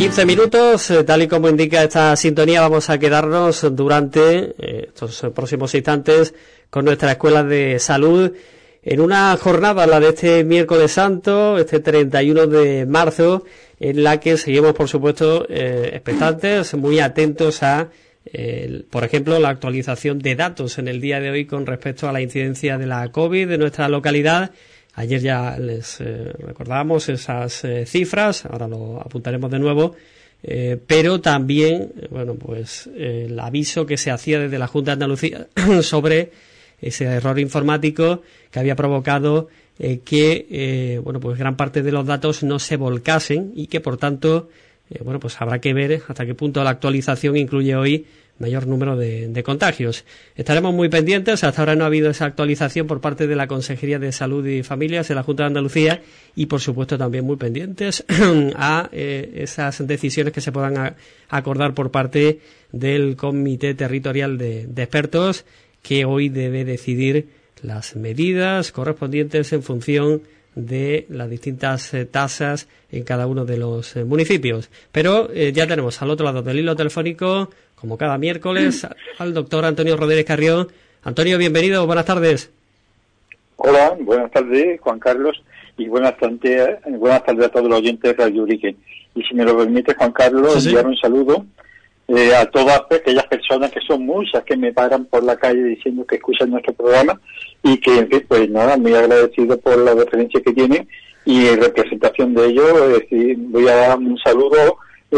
15 minutos, tal y como indica esta sintonía, vamos a quedarnos durante estos próximos instantes con nuestra Escuela de Salud en una jornada, la de este miércoles santo, este 31 de marzo, en la que seguimos, por supuesto, expectantes, muy atentos a, por ejemplo, la actualización de datos en el día de hoy con respecto a la incidencia de la COVID de nuestra localidad. Ayer ya les recordábamos esas cifras, ahora lo apuntaremos de nuevo, pero también, bueno, pues el aviso que se hacía desde la Junta de Andalucía sobre ese error informático que había provocado que, bueno, pues gran parte de los datos no se volcasen y que, por tanto, bueno, pues habrá que ver hasta qué punto la actualización incluye hoy mayor número de contagios. Estaremos muy pendientes. Hasta ahora no ha habido esa actualización por parte de la Consejería de Salud y Familias de la Junta de Andalucía y, por supuesto, también muy pendientes a esas decisiones que se puedan acordar por parte del Comité Territorial de Expertos, que hoy debe decidir las medidas correspondientes en función de las distintas tasas en cada uno de los municipios. Pero ya tenemos al otro lado del hilo telefónico, como cada miércoles, al doctor Antonio Rodríguez Carrión. Antonio, bienvenido, buenas tardes. Hola, buenas tardes, Juan Carlos, y buenas tardes a todos los oyentes de Radio Urique. Y si me lo permite, Juan Carlos, enviar un saludo a todas aquellas personas, que son muchas, que me paran por la calle diciendo que escuchan nuestro programa y que, en fin, pues nada, muy agradecido por la referencia que tienen y en representación de ellos, voy a dar un saludo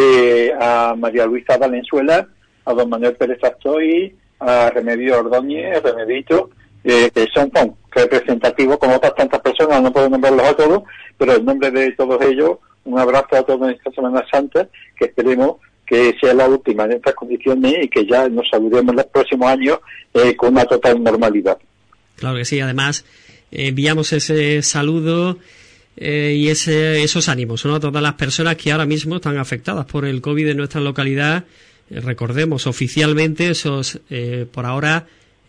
a María Luisa Valenzuela, a don Manuel Pérez Astoy, a Remedio Ordóñez, Remedito, que son representativos como otras tantas personas, no puedo nombrarlos a todos, pero en nombre de todos ellos, un abrazo a todos en esta Semana Santa, que esperemos que sea la última en estas condiciones y que ya nos saludemos los próximos años con una total normalidad. Claro que sí, además enviamos ese saludo y esos ánimos, ¿no?, a todas las personas que ahora mismo están afectadas por el COVID en nuestra localidad. Recordemos oficialmente esos, por ahora,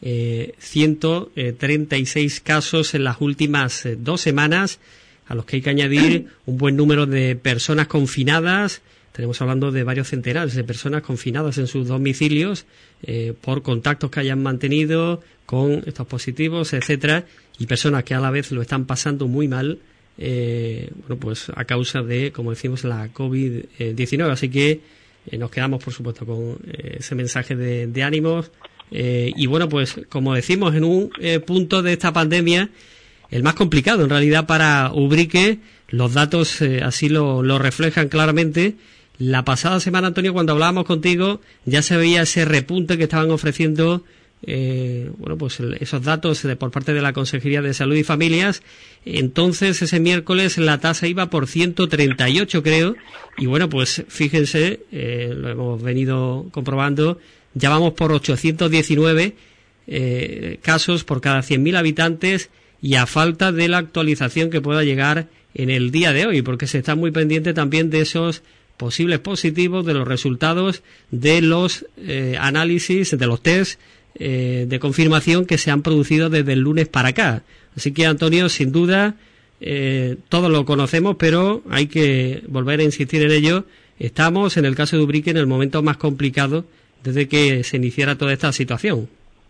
136 casos en las últimas 2 semanas, a los que hay que añadir un buen número de personas confinadas. Tenemos hablando de varios centenares de personas confinadas en sus domicilios por contactos que hayan mantenido con estos positivos, etcétera, y personas que a la vez lo están pasando muy mal, bueno, pues a causa de, como decimos, la COVID-19. Así que nos quedamos, por supuesto, con ese mensaje de ánimos. Y bueno, pues como decimos, en un punto de esta pandemia, el más complicado en realidad para Ubrique, los datos así lo reflejan claramente. La pasada semana, Antonio, cuando hablábamos contigo, ya se veía ese repunte que estaban ofreciendo bueno, pues esos datos por parte de la Consejería de Salud y Familias. Entonces, ese miércoles la tasa iba por 138, creo, y bueno, pues fíjense, lo hemos venido comprobando, ya vamos por 819 casos por cada 100.000 habitantes, y a falta de la actualización que pueda llegar en el día de hoy, porque se está muy pendiente también de esos posibles positivos, de los resultados de los análisis, de los test de confirmación que se han producido desde el lunes para acá. Así que, Antonio, sin duda, todos lo conocemos, pero hay que volver a insistir en ello. Estamos, en el caso de Ubrique, en el momento más complicado desde que se iniciara toda esta situación.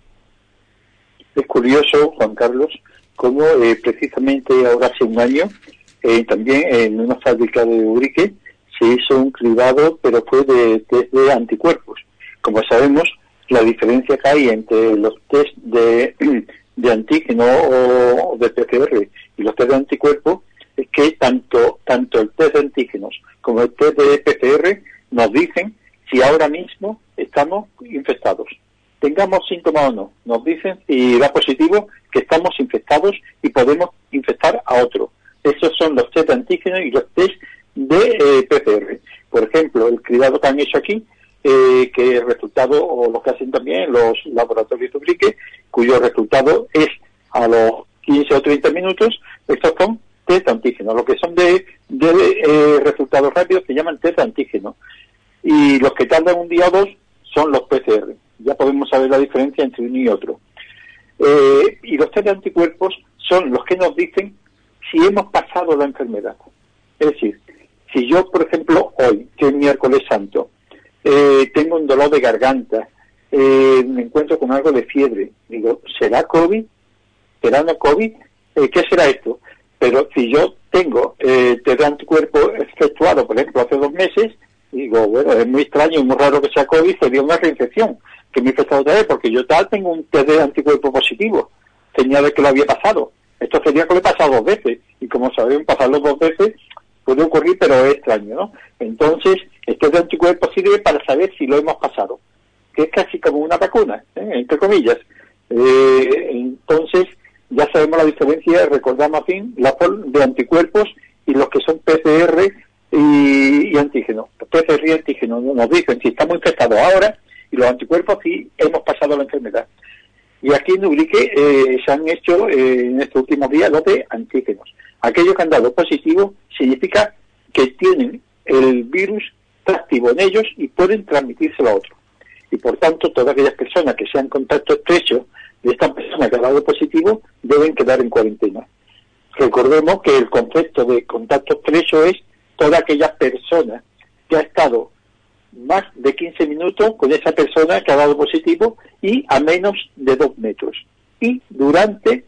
Es curioso, Juan Carlos, cómo precisamente ahora hace un año, también en una fábrica de Ubrique, se hizo un cribado, pero fue de test de anticuerpos. Como sabemos, la diferencia que hay entre los test de antígeno o de PCR y los test de anticuerpos es que tanto el test de antígenos como el test de PCR nos dicen si ahora mismo estamos infectados. Tengamos síntomas o no, nos dicen si da positivo que estamos infectados y podemos infectar a otro. Esos son los test de antígenos y los test de PCR. Por ejemplo, el cribado que han hecho aquí, que el resultado, o lo que hacen también los laboratorios de Ubrique, cuyo resultado es a los 15 o 30 minutos, estos son test de antígenos. Los que son de resultados rápidos se llaman test de antígenos. Y los que tardan un día o dos son los PCR. Ya podemos saber la diferencia entre uno y otro. Y los test de anticuerpos son los que nos dicen si hemos pasado la enfermedad. Es decir, Si yo, por ejemplo, hoy, que es miércoles santo, tengo un dolor de garganta, me encuentro con algo de fiebre, digo, ¿será COVID? ¿Será no COVID? ¿Qué será esto? Pero si yo tengo test de anticuerpo efectuado, por ejemplo, hace 2 meses, digo, bueno, es muy extraño y muy raro que sea COVID, sería una reinfección que me he infectado otra vez, porque yo tengo un test de anticuerpo positivo, señal de que lo había pasado. Esto sería que lo he pasado 2 veces, y como sabemos, pasarlo 2 veces puede ocurrir, pero es extraño, ¿no? Entonces, el test de anticuerpo sirve para saber si lo hemos pasado, que es casi como una vacuna, entre comillas. Entonces, ya sabemos la diferencia, recordamos a fin, la de anticuerpos y los que son PCR y antígenos. Los PCR y antígenos nos dicen si estamos infectados ahora, y los anticuerpos si hemos pasado la enfermedad. Y aquí en Ubrique se han hecho en estos últimos días los de antígenos. Aquellos que han dado positivo significa que tienen el virus activo en ellos y pueden transmitírselo a otros. Y por tanto, todas aquellas personas que sean contacto estrecho de esta persona que ha dado positivo deben quedar en cuarentena. Recordemos que el concepto de contacto estrecho es toda aquella persona que ha estado más de 15 minutos con esa persona que ha dado positivo y a menos de 2 metros. Y durante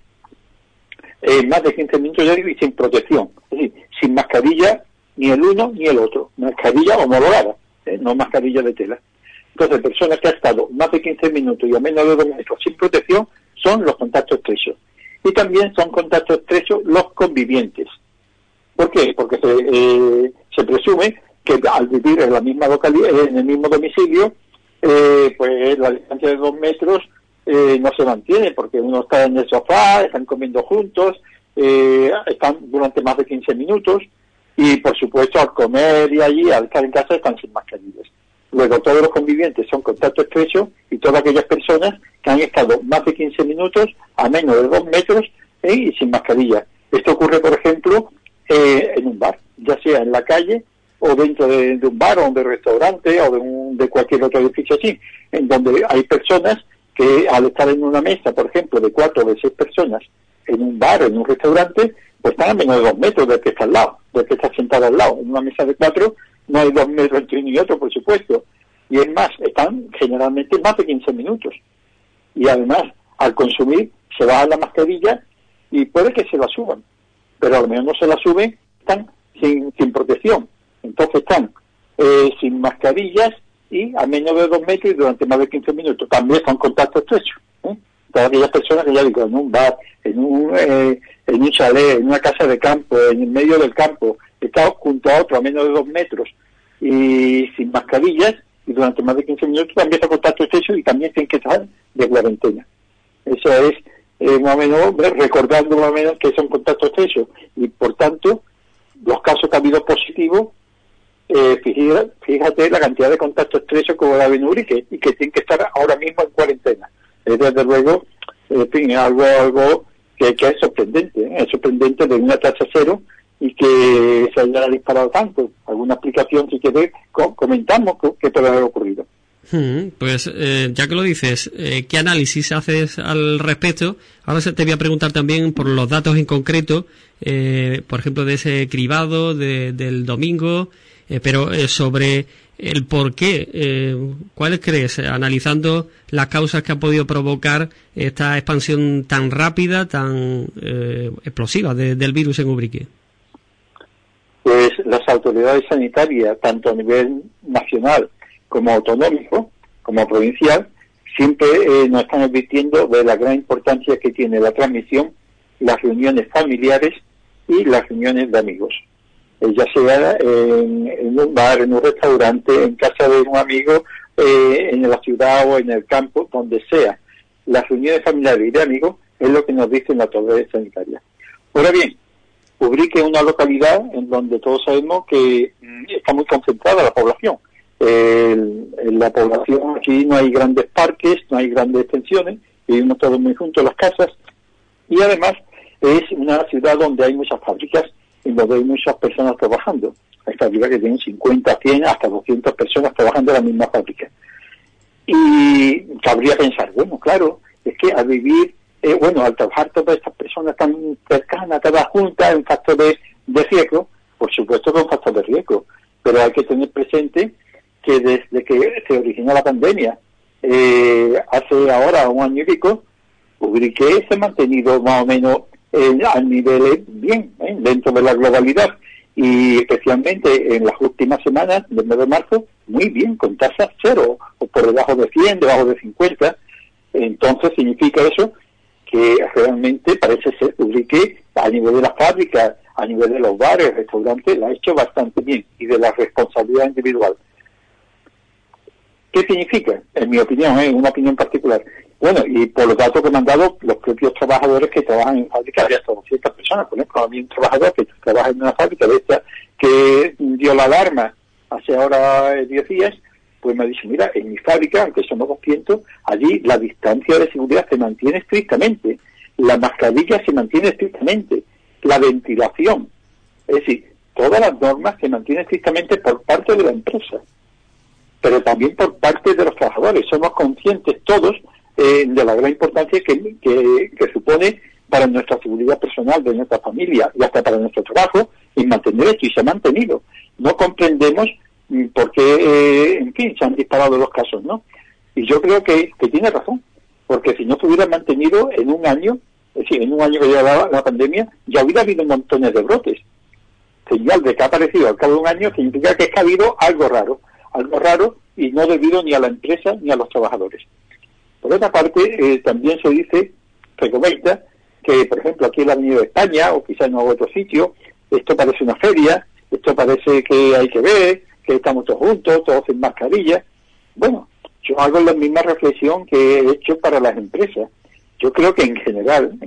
más de 15 minutos ya digo, y sin protección. Es decir, sin mascarilla ni el uno ni el otro. Mascarilla homologada, no mascarilla de tela. Entonces, personas que han estado más de 15 minutos y a menos de 2 metros sin protección son los contactos estrechos. Y también son contactos estrechos los convivientes. ¿Por qué? Porque se presume que al vivir en la misma localidad, en el mismo domicilio, pues la distancia de 2 metros no se mantiene, porque uno está en el sofá, están comiendo juntos, están durante más de 15 minutos, y por supuesto al comer y allí, al estar en casa, están sin mascarillas. Luego todos los convivientes son contacto estrecho y todas aquellas personas que han estado más de 15 minutos a menos de 2 metros y sin mascarilla. Esto ocurre, por ejemplo, en un bar, ya sea en la calle o dentro de un bar o de un restaurante o de cualquier otro edificio así, en donde hay personas que al estar en una mesa, por ejemplo, de 4 o de 6 personas en un bar o en un restaurante, pues están a menos de 2 metros del que está al lado, del que está sentado al lado. En una mesa de 4 no hay 2 metros entre uno y otro, por supuesto. Y es más, están generalmente más de 15 minutos. Y además, al consumir, se baja la mascarilla y puede que se la suban. Pero al menos no se la suben, están sin protección. Entonces están sin mascarillas y a menos de 2 metros y durante más de 15 minutos. También son contacto estrecho. Todas aquellas personas que ya digo, en un bar, en un chalet, en una casa de campo, en el medio del campo, están junto a otro a menos de 2 metros y sin mascarillas y durante más de 15 minutos también está contacto estrecho y también tienen que estar de cuarentena. Eso es más o menos, recordando más o menos que son contactos estrechos y por tanto los casos que ha habido positivos, fíjate la cantidad de contactos estrechos que va a haber en Ubrique y que tienen que estar ahora mismo en cuarentena. Desde luego, en fin, es algo que es sorprendente, es sorprendente de una tasa cero y que se haya disparado tanto. Alguna explicación, si quieres, comentamos qué puede haber ocurrido. Pues ya que lo dices, ¿qué análisis haces al respecto? Ahora te voy a preguntar también por los datos en concreto, por ejemplo, de ese cribado del domingo, pero sobre el por qué, ¿cuáles crees, analizando las causas que ha podido provocar esta expansión tan rápida, tan explosiva del virus en Ubrique? Pues las autoridades sanitarias, tanto a nivel nacional como autonómico, como provincial, siempre nos están advirtiendo de la gran importancia que tiene la transmisión, las reuniones familiares y las reuniones de amigos. Ya sea en un bar, en un restaurante, en casa de un amigo, en la ciudad o en el campo, donde sea. Las reuniones familiares y de amigos es lo que nos dicen las autoridades sanitarias. Ahora bien, Ubrique es una localidad en donde todos sabemos que está muy concentrada la población. En la población aquí no hay grandes parques, no hay grandes extensiones, vivimos todos muy juntos en las casas y además es una ciudad donde hay muchas fábricas y donde hay muchas personas trabajando. Hay fábricas que tienen 50, 100, hasta 200 personas trabajando en la misma fábrica. Y cabría pensar, bueno, claro, es que al vivir, al trabajar todas estas personas tan cercanas, todas juntas, en factor de riesgo, por supuesto con factor de riesgo, pero hay que tener presente que desde que se originó la pandemia, hace ahora un año y pico, Ubrique se ha mantenido más o menos a niveles bien, dentro de la globalidad, y especialmente en las últimas semanas del mes de marzo, muy bien, con tasas cero, o por debajo de 100, debajo de 50. Entonces significa eso que realmente parece ser que a nivel de las fábricas, a nivel de los bares, restaurantes, la ha hecho bastante bien, y de la responsabilidad individual. ¿Qué significa? En mi opinión, una opinión particular. Bueno, y por los datos que me han dado los propios trabajadores que trabajan en fábricas de hasta 200 personas. Por ejemplo, a mí un trabajador que trabaja en una fábrica de esta que dio la alarma hace ahora 10 días, pues me ha dicho, mira, en mi fábrica, aunque somos 200, allí la distancia de seguridad se mantiene estrictamente, la mascarilla se mantiene estrictamente, la ventilación, es decir, todas las normas se mantienen estrictamente por parte de la empresa, pero también por parte de los trabajadores. Somos conscientes todos de la gran importancia que supone para nuestra seguridad personal, de nuestra familia y hasta para nuestro trabajo, en mantener esto, y se ha mantenido. No comprendemos por qué, en fin, se han disparado los casos, ¿no? Y yo creo que tiene razón, porque si no se hubiera mantenido en un año, es decir, en un año que llevaba la pandemia, ya hubiera habido montones de brotes. Señal de que ha aparecido al cabo de un año significa que es que ha habido algo raro, y no debido ni a la empresa ni a los trabajadores. Por otra parte, también se comenta que, por ejemplo, aquí en la Avenida de España, o quizás en otro sitio, esto parece una feria, esto parece que hay que ver, que estamos todos juntos, todos sin mascarilla. Bueno, yo hago la misma reflexión que he hecho para las empresas. Yo creo que en general,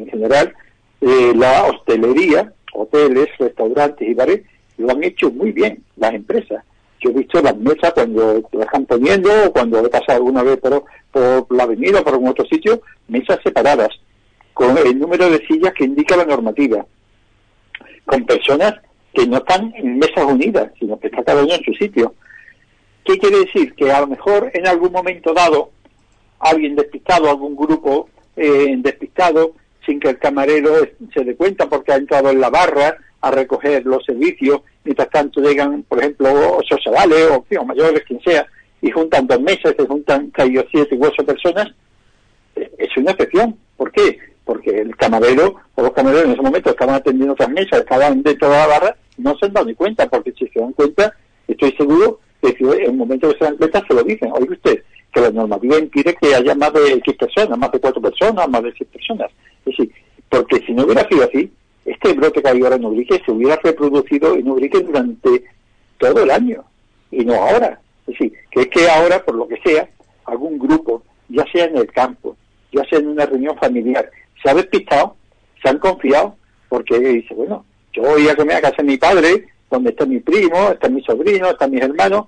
la hostelería, hoteles, restaurantes y bares, lo han hecho muy bien, las empresas. Yo he visto las mesas cuando las están poniendo, o cuando he pasado alguna vez por la avenida o por algún otro sitio, mesas separadas, con el número de sillas que indica la normativa, con personas que no están en mesas unidas, sino que está cada uno en su sitio. ¿Qué quiere decir? Que a lo mejor en algún momento dado, alguien despistado, algún grupo despistado, sin que el camarero se dé cuenta porque ha entrado en la barra a recoger los servicios, mientras tanto llegan, por ejemplo, 8 chavales o mayores, quien sea, y juntan 2 mesas, se juntan 6 o 7 u 8 personas, es una excepción. ¿Por qué? Porque el camarero o los camareros en ese momento estaban atendiendo otras mesas, estaban dentro de la barra, no se han dado ni cuenta, porque si se dan cuenta, estoy seguro que si en el momento que se dan cuenta se lo dicen. Oiga usted, que la normativa impide que haya más de X personas, más de 4 personas, más de 6 personas. Es decir, porque si no hubiera sido así, este brote que hay ahora en Ubrique se hubiera reproducido en Ubrique durante todo el año, y no ahora. Es decir, que es que ahora, por lo que sea, algún grupo, ya sea en el campo, ya sea en una reunión familiar, se ha despistado, se han confiado, porque dice, bueno, yo voy a comer a casa de mi padre, donde está mi primo, está mi sobrino, están mis hermanos,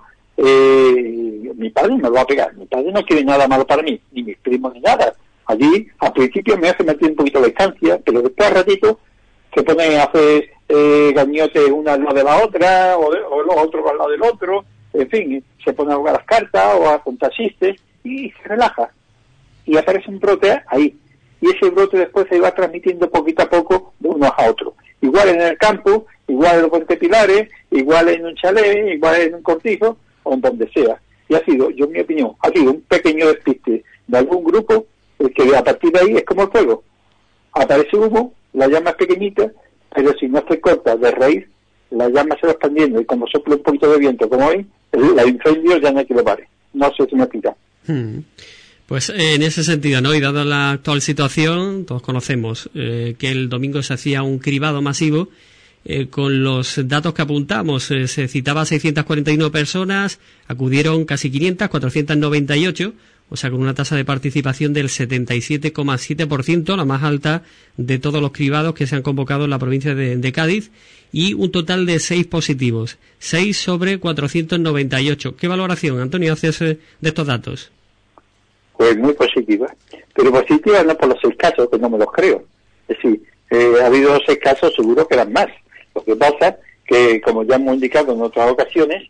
mi padre me lo va a pegar, mi padre no quiere nada malo para mí, ni mis primos ni nada. Allí, al principio me hace meter un poquito de distancia, pero después al ratito se pone a hacer gañotes una al lado de la otra, o los otros al lado del otro, en fin, se pone a jugar las cartas o a contar chistes, y se relaja. Y aparece un brote ahí. Y ese brote después se va transmitiendo poquito a poco de unos a otros. Igual en el campo, igual en los Puentes Pilares, igual en un chalet, igual en un cortijo, o en donde sea. Y ha sido, yo en mi opinión, ha sido un pequeño despiste de algún grupo, que a partir de ahí es como el fuego. Aparece humo, la llama es pequeñita, pero si no se corta de raíz, la llama se va expandiendo, y como sopla un poquito de viento como hoy, el incendio ya no hay que lo pare. No sé si me explica. Pues en ese sentido, ¿no? Y dada la actual situación, todos conocemos que el domingo se hacía un cribado masivo. Con los datos que apuntamos, se citaba 641 personas, acudieron casi 500, 498, o sea, con una tasa de participación del 77,7%, la más alta de todos los cribados que se han convocado en la provincia de Cádiz, y un total de 6 positivos, 6 sobre 498. ¿Qué valoración, Antonio, haces de estos datos? Pues muy positiva, pero positiva no por los 6 casos, que no me los creo. Es decir, ha habido 6 casos, seguro que eran más. Lo que pasa que, como ya hemos indicado en otras ocasiones,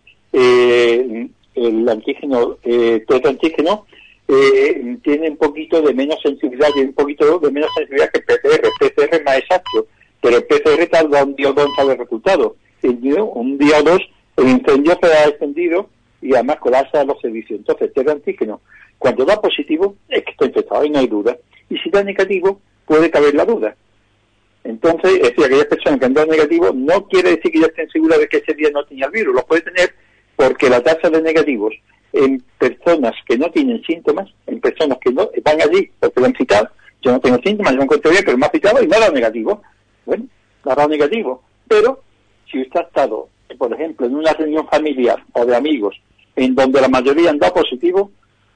el antígeno, todo antígeno, tiene un poquito de menos sensibilidad, que el PCR. El PCR es más exacto, pero el PCR tarda un día o dos en saber el resultado. un día o dos el incendio se ha extendido y además colapsa los servicios. Entonces, el test de antígeno, cuando da positivo, es que está infectado y no hay duda. Y si da negativo, puede caber la duda. Entonces, es decir, aquellas personas que han dado negativo no quiere decir que ya estén seguras de que ese día no tenía el virus. Lo puede tener porque la tasa de negativos en personas que no tienen síntomas, en personas que no van allí porque lo han citado, yo no tengo síntomas, yo me encuentro bien, pero me ha citado y me ha dado negativo. Bueno, me ha dado negativo. Pero si usted ha estado, por ejemplo, en una reunión familiar o de amigos en donde la mayoría han dado positivo,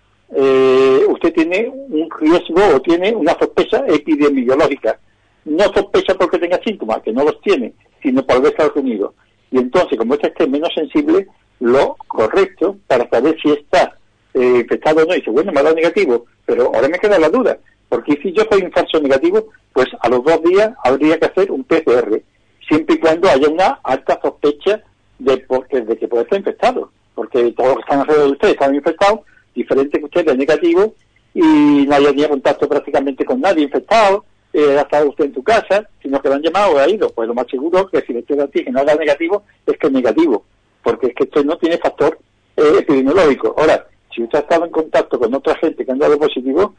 usted tiene un riesgo o tiene una sospecha epidemiológica. No sospecha porque tenga síntomas, que no los tiene, sino por haber estado reunido. Y entonces, como usted esté menos sensible, lo correcto para saber si está infectado o no, dice, bueno, me ha dado negativo, pero ahora me queda la duda, porque si yo soy un falso negativo, pues a los 2 días habría que hacer un PCR, siempre y cuando haya una alta sospecha de que puede estar infectado, porque todos los que están alrededor de usted están infectados, diferente que usted es negativo y no haya tenido contacto prácticamente con nadie infectado, ha estado usted en su casa, sino que lo han llamado o ha ido, pues lo más seguro es que si el test de antígeno da negativo, es que es negativo, porque es que usted no tiene factor epidemiológico. Ahora, si usted ha estado en contacto con otra gente que han dado positivo,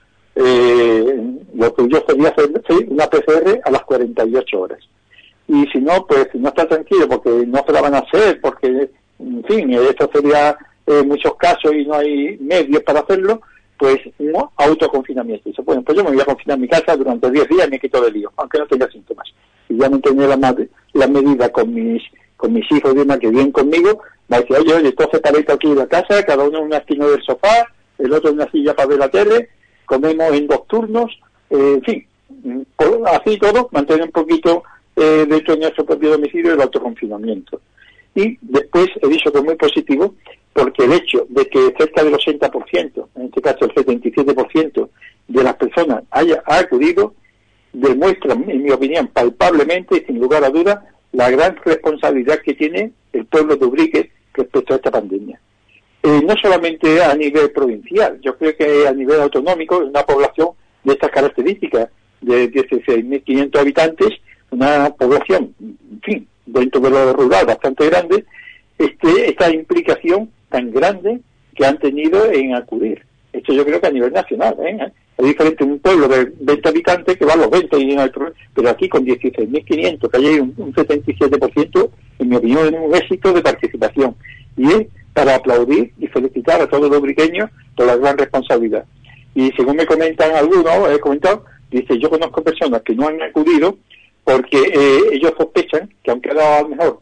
lo que yo sería hacer una PCR a las 48 horas. Y si no, pues si no está tranquilo porque no se la van a hacer, porque, en fin, esto sería muchos casos y no hay medios para hacerlo, pues un autoconfinamiento. Dice, bueno, pues yo me voy a confinar en mi casa durante 10 días y me quito de lío, aunque no tenga síntomas. Y ya no tenía la medida con mis hijos y demás que viven conmigo, me decía, oye, todo separadito aquí en la casa, cada uno en una esquina del sofá, el otro en una silla para ver la tele, comemos en 2 turnos, en fin, así todo, mantener un poquito dentro de nuestro propio domicilio el autoconfinamiento. Y después he dicho que es muy positivo, porque el hecho de que cerca del 80%, en este caso el 77% de las personas ha acudido, demuestra, en mi opinión, palpablemente y sin lugar a dudas, la gran responsabilidad que tiene el pueblo de Ubrique respecto a esta pandemia. No solamente a nivel provincial, yo creo que a nivel autonómico, una población de estas características, de 16.500 habitantes, una población, en fin, dentro de lo rural bastante grande, esta implicación tan grande que han tenido en acudir. Esto yo creo que a nivel nacional, es diferente un pueblo de 20 habitantes que va a los 20 y no hay problema, pero aquí con 16.500, que hay un 77%, en mi opinión, es un éxito de participación. Y es para aplaudir y felicitar a todos los ubriqueños por la gran responsabilidad. Y según me comentan algunos, he comentado, dice, yo conozco personas que no han acudido porque ellos sospechan que aunque ha dado a lo mejor,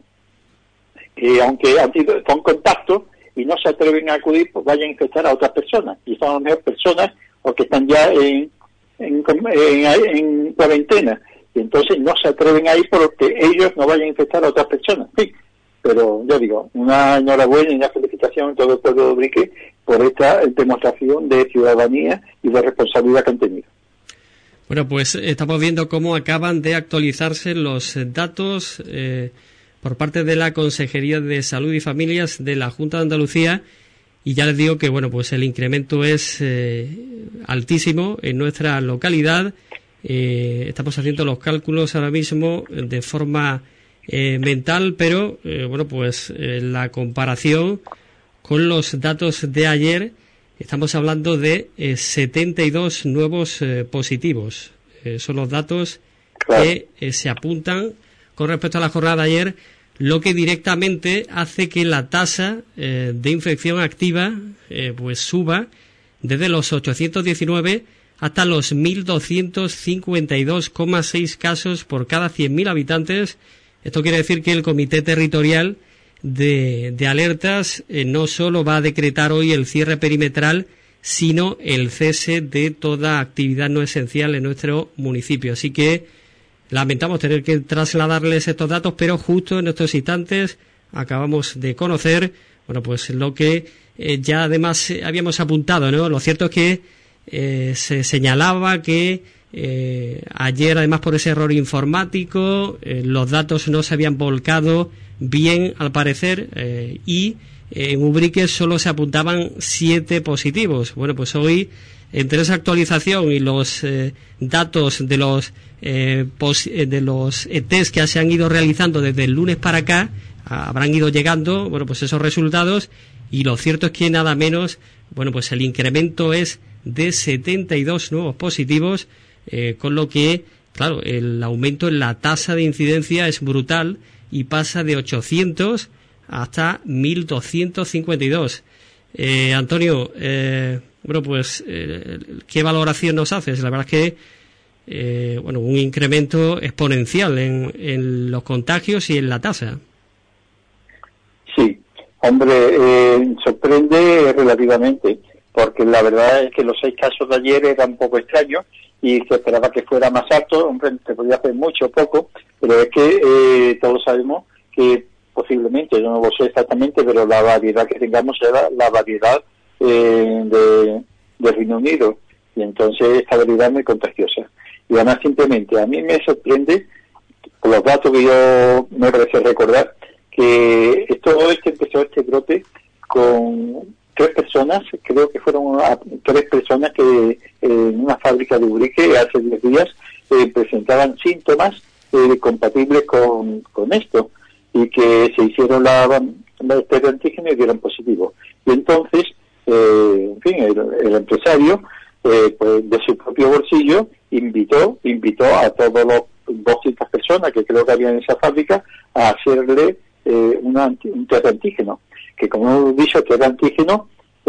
aunque han sido con contacto y no se atreven a acudir, pues vayan a infectar a otras personas. Y son a lo mejor personas o que están ya en cuarentena. Y entonces no se atreven a ir porque ellos no vayan a infectar a otras personas. Sí, pero yo digo, una enhorabuena y una felicitación a todo el pueblo de Ubrique por esta demostración de ciudadanía y de responsabilidad que han tenido. Bueno, pues estamos viendo cómo acaban de actualizarse los datos por parte de la Consejería de Salud y Familias de la Junta de Andalucía, y ya les digo que bueno, pues el incremento es altísimo en nuestra localidad. Estamos haciendo los cálculos ahora mismo de forma mental, pero bueno, pues la comparación con los datos de ayer, estamos hablando de 72 nuevos positivos. Son los datos que se apuntan con respecto a la jornada de ayer, lo que directamente hace que la tasa de infección activa pues suba desde los 819 hasta los 1.252,6 casos por cada 100.000 habitantes. Esto quiere decir que el Comité Territorial de Alertas no solo va a decretar hoy el cierre perimetral, sino el cese de toda actividad no esencial en nuestro municipio. Así que lamentamos tener que trasladarles estos datos, pero justo en estos instantes acabamos de conocer, bueno, pues lo que ya además habíamos apuntado, ¿no? Lo cierto es que se señalaba que ayer, además por ese error informático, los datos no se habían volcado bien, al parecer, y en Ubrique solo se apuntaban 7 positivos. Bueno, pues hoy, entre esa actualización y los datos de los test que se han ido realizando desde el lunes para acá, habrán ido llegando, bueno, pues esos resultados, y lo cierto es que nada menos, bueno, pues el incremento es de 72 nuevos positivos, con lo que, claro, el aumento en la tasa de incidencia es brutal y pasa de 800 hasta 1.252. Antonio, bueno, pues, ¿qué valoración nos haces? La verdad es que, bueno, un incremento exponencial en los contagios y en la tasa. Sí, hombre, sorprende relativamente, porque la verdad es que los 6 casos de ayer eran un poco extraños y se esperaba que fuera más alto. Hombre, se podía hacer mucho o poco, pero es que todos sabemos que posiblemente, yo no lo sé exactamente, pero la variedad que tengamos era la variedad de Reino Unido, y entonces esta variedad es muy contagiosa. Y además, simplemente, a mí me sorprende, por los datos que yo me parece recordar, que empezó este brote con 3 personas, creo que fueron 3 personas que en una fábrica de Ubrique hace 10 días presentaban síntomas compatibles con esto, y que se hicieron la test de antígeno y dieron positivo. Y entonces, en fin, el empresario, pues de su propio bolsillo, invitó a todos los 200 personas que creo que había en esa fábrica a hacerle un test de antígeno, que, como hemos dicho, el test de antígeno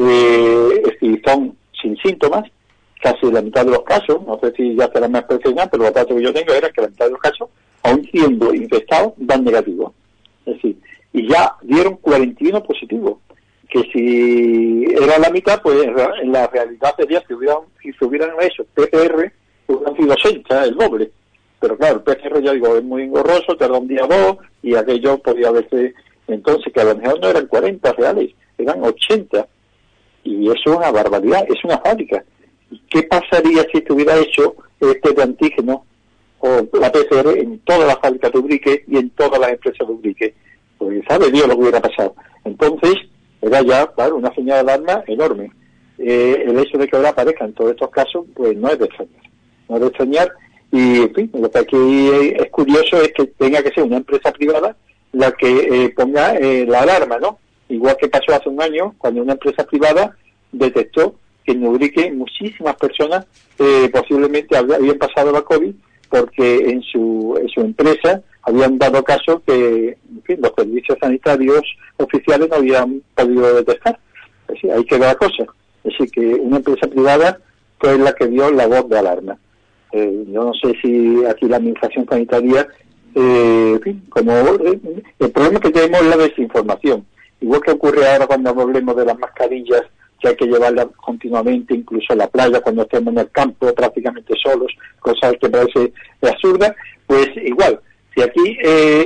si son sin síntomas, casi la mitad de los casos, no sé si ya será más profesional, pero los datos que yo tengo era que la mitad de los casos, aún siendo infectados, dan negativo. Es decir, y ya dieron 41 positivos, que si era la mitad, pues en la realidad sería, si se hubieran hecho PCR, hubieran sido 80, el doble. Pero claro, el PCR, ya digo, es muy engorroso, tarda un día o 2, y aquello podía verse, entonces, que a lo mejor no eran 40 reales, eran 80. Y eso es una barbaridad, es una fábrica. ¿Qué pasaría si se hubiera hecho este de antígeno o la PCR en todas las fábricas de Ubrique y en todas las empresas de Ubrique? Pues sabe Dios lo que hubiera pasado. Entonces, era ya, claro, una señal de alarma enorme. El hecho de que ahora aparezcan todos estos casos, pues no es de extrañar. No es de extrañar, y en fin, lo que aquí es curioso es que tenga que ser una empresa privada la que ponga la alarma, ¿no? Igual que pasó hace un año, cuando una empresa privada detectó que en Ubrique muchísimas personas posiblemente habían pasado la COVID, porque en su empresa habían dado caso que, en fin, los servicios sanitarios oficiales no habían podido detectar. Es decir, ahí queda la cosa. Es decir, que una empresa privada fue la que dio la voz de alarma. Yo no sé si aquí la administración sanitaria, en fin, el problema que tenemos es la desinformación. Igual que ocurre ahora cuando hablemos de las mascarillas, que hay que llevarlas continuamente, incluso a la playa, cuando estemos en el campo prácticamente solos, cosa que parece absurda, pues igual, si aquí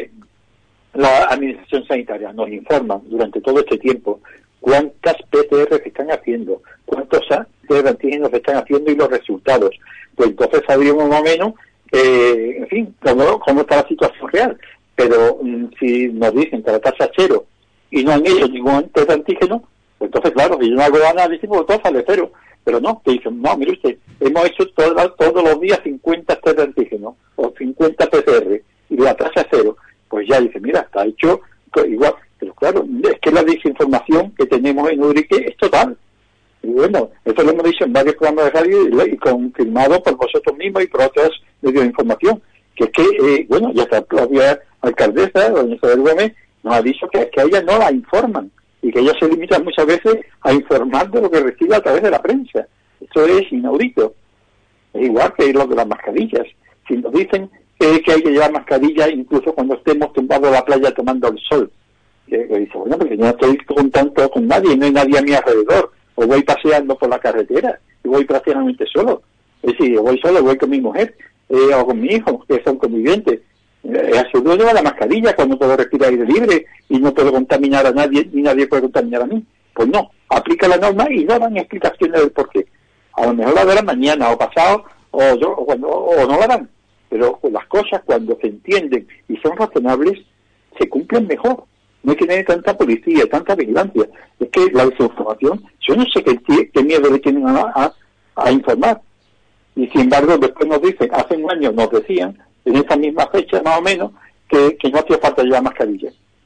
la administración sanitaria nos informa durante todo este tiempo cuántas PCR se están haciendo, cuántos test de antígenos se están haciendo y los resultados, pues entonces sabríamos más o menos, en fin, cómo está la situación real. Pero si nos dicen que la tasa es 0 y no han hecho ningún test de antígeno, pues entonces, claro, si yo no hago análisis, pues todo sale 0. Pero no, te dicen, no, mire usted, hemos hecho todos los días 50 test de antígeno o 50 PCR y la tasa es 0. Pues ya dice, mira, está hecho igual. Pero claro, es que la desinformación que tenemos en Ubrique es total. Y bueno, esto lo hemos dicho en varios programas de radio y confirmado por vosotros mismos y por otros medios de información, que es que, bueno, ya está la propia alcaldesa, doña Isabel Gómez, nos ha dicho que a ella no la informan y que ella se limita muchas veces a informar de lo que recibe a través de la prensa. Esto es inaudito. Es igual que lo de las mascarillas. Si nos dicen que hay que llevar mascarillas incluso cuando estemos tumbados en la playa tomando el sol, que dice, bueno, porque yo no estoy contando con nadie, no hay nadie a mi alrededor, o voy paseando por la carretera y voy prácticamente solo. Es decir, yo voy solo, voy con mi mujer o con mi hijo, que son convivientes. Es absurdo llevar la mascarilla cuando puedo respirar aire libre y no puedo contaminar a nadie, ni nadie puede contaminar a mí. Pues no, aplica la norma y no dan explicaciones del por qué. A lo mejor la darán mañana o pasado o no la dan. Pero las cosas, cuando se entienden y son razonables, se cumplen mejor. No hay que tener tanta policía, tanta vigilancia. Es que la desinformación, yo no sé qué miedo le tienen a informar. Y sin embargo, después nos dicen, hace un año nos decían, en esta misma fecha más o menos, que no hacía falta llevar mascarilla.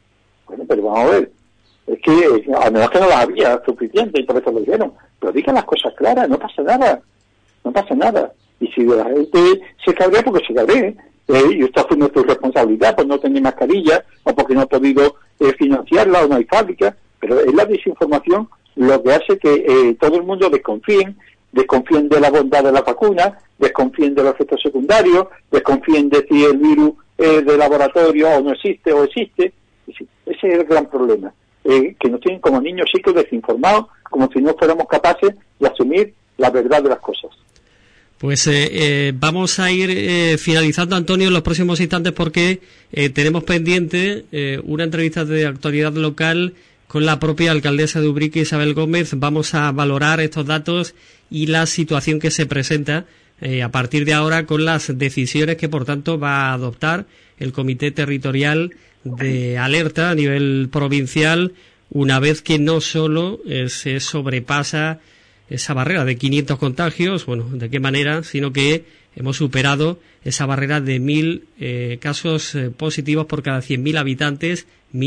Bueno, pero vamos a ver, es que a menos que no las había suficiente y por eso lo dijeron, pero digan las cosas claras, no pasa nada. Y si la gente se cabrea, porque se cabree, y esto asume su responsabilidad por no tener mascarilla o porque no ha podido financiarla o no hay fábrica, pero es la desinformación lo que hace que todo el mundo desconfíen de la bondad de la vacuna, desconfíen de los efectos secundarios, desconfíen de si el virus es de laboratorio o no existe o existe. Ese es el gran problema, que nos tienen como niños chicos desinformados, como si no fuéramos capaces de asumir la verdad de las cosas. Pues vamos a ir finalizando, Antonio, en los próximos instantes porque tenemos pendiente una entrevista de actualidad local con la propia alcaldesa de Ubrique, Isabel Gómez. Vamos a valorar estos datos y la situación que se presenta a partir de ahora con las decisiones que, por tanto, va a adoptar el Comité Territorial de Alerta a nivel provincial, una vez que no solo se sobrepasa esa barrera de 500 contagios, bueno, de qué manera, sino que hemos superado esa barrera de 1.000 casos positivos por cada 100.000 habitantes,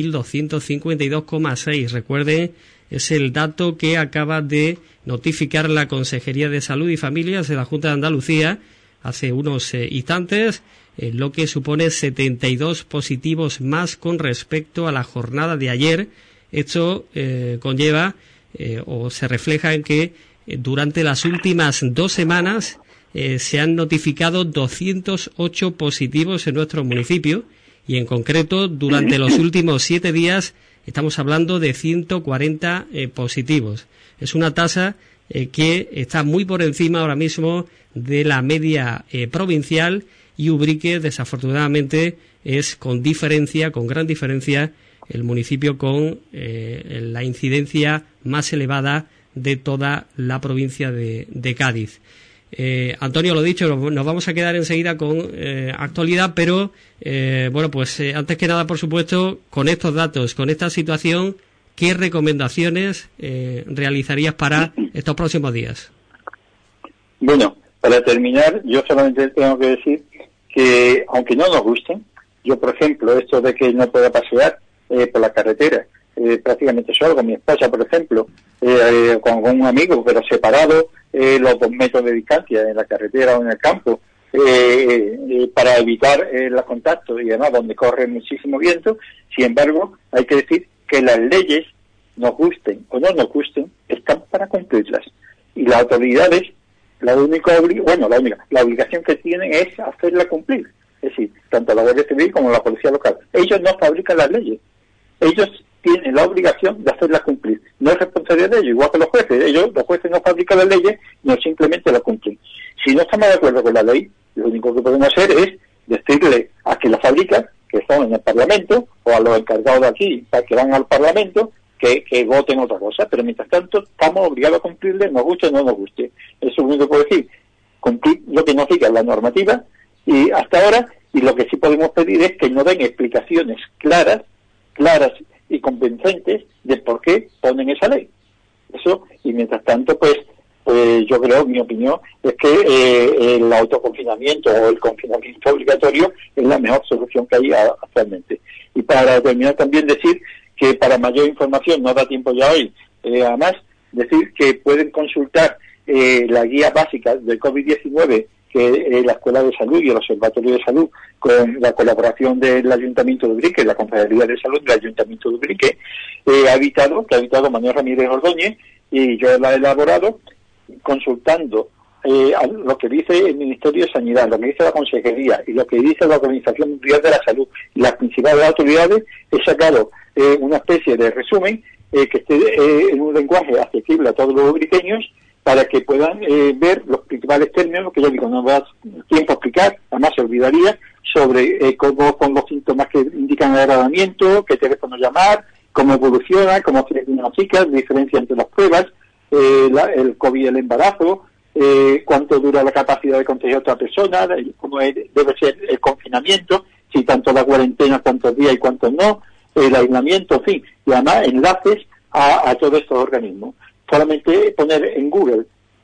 1.252,6. Recuerden, es el dato que acaba de notificar la Consejería de Salud y Familias de la Junta de Andalucía hace unos instantes, lo que supone 72 positivos más con respecto a la jornada de ayer. Esto conlleva o se refleja en que durante las últimas 2 semanas se han notificado 208 positivos en nuestro municipio y en concreto durante los últimos 7 días estamos hablando de 140 positivos. Es una tasa que está muy por encima ahora mismo de la media provincial, y Ubrique desafortunadamente es con gran diferencia, el municipio con la incidencia más elevada de toda la provincia de Cádiz. Antonio, lo dicho, nos vamos a quedar enseguida con actualidad, pero antes que nada, por supuesto, con estos datos, con esta situación, ¿qué recomendaciones realizarías para estos próximos días? Bueno, para terminar, yo solamente tengo que decir que, aunque no nos gusten, yo, por ejemplo, esto de que no pueda pasear por la carretera, prácticamente solo, con mi esposa, por ejemplo, con un amigo, pero separado, los 2 metros de distancia en la carretera o en el campo, para evitar los contactos y además donde corre muchísimo viento. Sin embargo, hay que decir que las leyes, nos gusten o no nos gusten, están para cumplirlas. Y las autoridades, la obligación que tienen es hacerla cumplir. Es decir, tanto la Guardia Civil como la Policía Local. Ellos no fabrican las leyes. Ellos tienen la obligación de hacerlas cumplir. No es responsabilidad de ellos, igual que los jueces. Los jueces no fabrican las leyes, no simplemente las cumplen. Si no estamos de acuerdo con la ley, lo único que podemos hacer es decirle a quien la fabrica, que son en el Parlamento, o a los encargados de aquí, para que van al Parlamento, que voten otra cosa. Pero mientras tanto, estamos obligados a cumplirle, nos guste o no nos guste. Eso es lo único que puedo decir. Cumplir lo que nos diga la normativa, y hasta ahora, y lo que sí podemos pedir es que nos den explicaciones claras y convincentes de por qué ponen esa ley. Eso, y mientras tanto, pues yo creo, mi opinión, es que el autoconfinamiento o el confinamiento obligatorio es la mejor solución que hay actualmente. Y para terminar también decir que para mayor información, no da tiempo ya hoy, además decir que pueden consultar la guía básica del COVID-19 que la Escuela de Salud y el Observatorio de Salud, con la colaboración del Ayuntamiento de Ubrique, la Consejería de Salud del Ayuntamiento de Ubrique, ha editado Manuel Ramírez Ordóñez, y yo la he elaborado consultando lo que dice el Ministerio de Sanidad, lo que dice la Consejería y lo que dice la Organización Mundial de la Salud y las principales autoridades. He sacado una especie de resumen que esté en un lenguaje accesible a todos los ubriqueños, para que puedan ver los principales términos, que yo digo, no da tiempo a explicar, además se olvidaría, sobre cómo son los síntomas que indican el agravamiento, qué teléfono llamar, cómo evoluciona, cómo se diagnostica, la diferencia entre las pruebas, el COVID y el embarazo, cuánto dura la capacidad de contagiar a otra persona, cómo debe ser el confinamiento, si tanto la cuarentena, cuántos días y cuántos no, el aislamiento, en fin, y además enlaces a todos estos organismos. Solamente poner en Google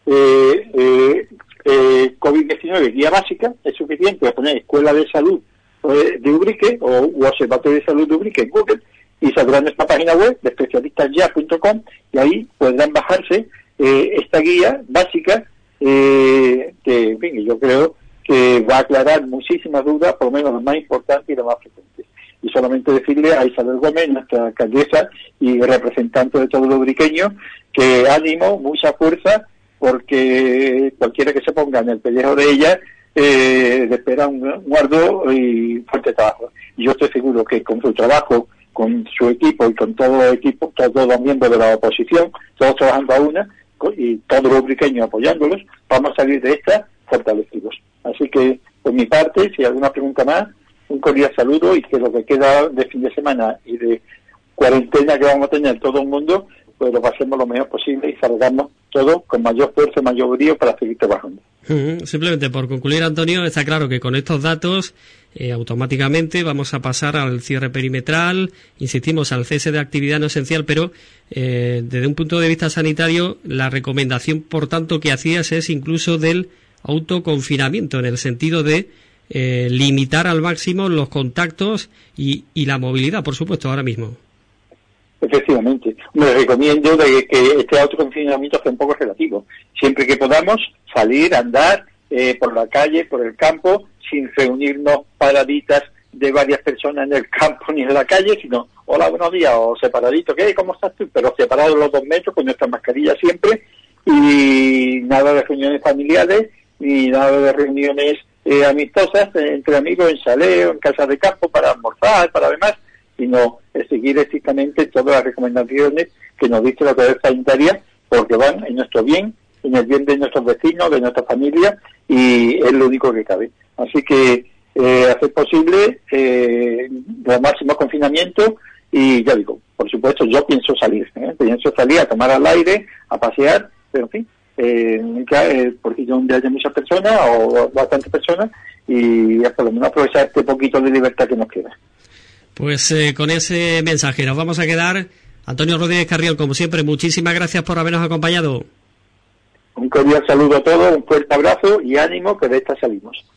COVID-19 guía básica es suficiente, poner Escuela de Salud de Ubrique o Observatorio de Salud de Ubrique en Google, y saldrá en nuestra página web de especialistasya.com, y ahí podrán bajarse esta guía básica que, en fin, yo creo que va a aclarar muchísimas dudas, por lo menos las más importantes y las más frecuentes. Y solamente decirle a Isabel Gómez, nuestra alcaldesa y representante de todos los ubriqueños, que ánimo, mucha fuerza, porque cualquiera que se ponga en el pellejo de ella le espera un arduo y fuerte trabajo. Y yo estoy seguro que con su trabajo, con su equipo y con todo el equipo, todos los miembros de la oposición, todos trabajando a una, y todos los ubriqueños apoyándolos, vamos a salir de esta fortalecidos. Así que, por mi parte, si hay alguna pregunta más, un cordial saludo, y que lo que queda de fin de semana y de cuarentena que vamos a tener todo el mundo, pues lo pasemos lo mejor posible y salgamos todos con mayor fuerza, mayor brío para seguir trabajando. Simplemente por concluir, Antonio, está claro que con estos datos automáticamente vamos a pasar al cierre perimetral, insistimos, al cese de actividad no esencial, pero desde un punto de vista sanitario, la recomendación, por tanto, que hacías es incluso del autoconfinamiento, en el sentido de limitar al máximo los contactos y la movilidad, por supuesto, ahora mismo. Efectivamente. Me recomiendo de que este autoconfinamiento sea un poco relativo. Siempre que podamos salir, andar por la calle, por el campo, sin reunirnos paraditas de varias personas en el campo ni en la calle, sino, hola, buenos días, o separadito, ¿qué? ¿Cómo estás tú? Pero separados los 2 metros, con nuestra mascarilla siempre, y nada de reuniones familiares, ni nada de reuniones amistosas entre amigos en saleo, en casas de campo, para almorzar, para demás, sino seguir estrictamente todas las recomendaciones que nos dice la autoridad sanitaria, porque van en nuestro bien, en el bien de nuestros vecinos, de nuestra familia, y es lo único que cabe. Así que hacer posible los máximos confinamientos, y ya digo, por supuesto yo pienso salir a tomar al aire, a pasear, pero en fin, porque donde haya muchas personas o bastantes personas, y por lo menos aprovechar este poquito de libertad que nos queda. Pues con ese mensaje nos vamos a quedar. Antonio Rodríguez Carrión, como siempre, muchísimas gracias por habernos acompañado. Un cordial saludo a todos, un fuerte abrazo y ánimo, que de esta salimos.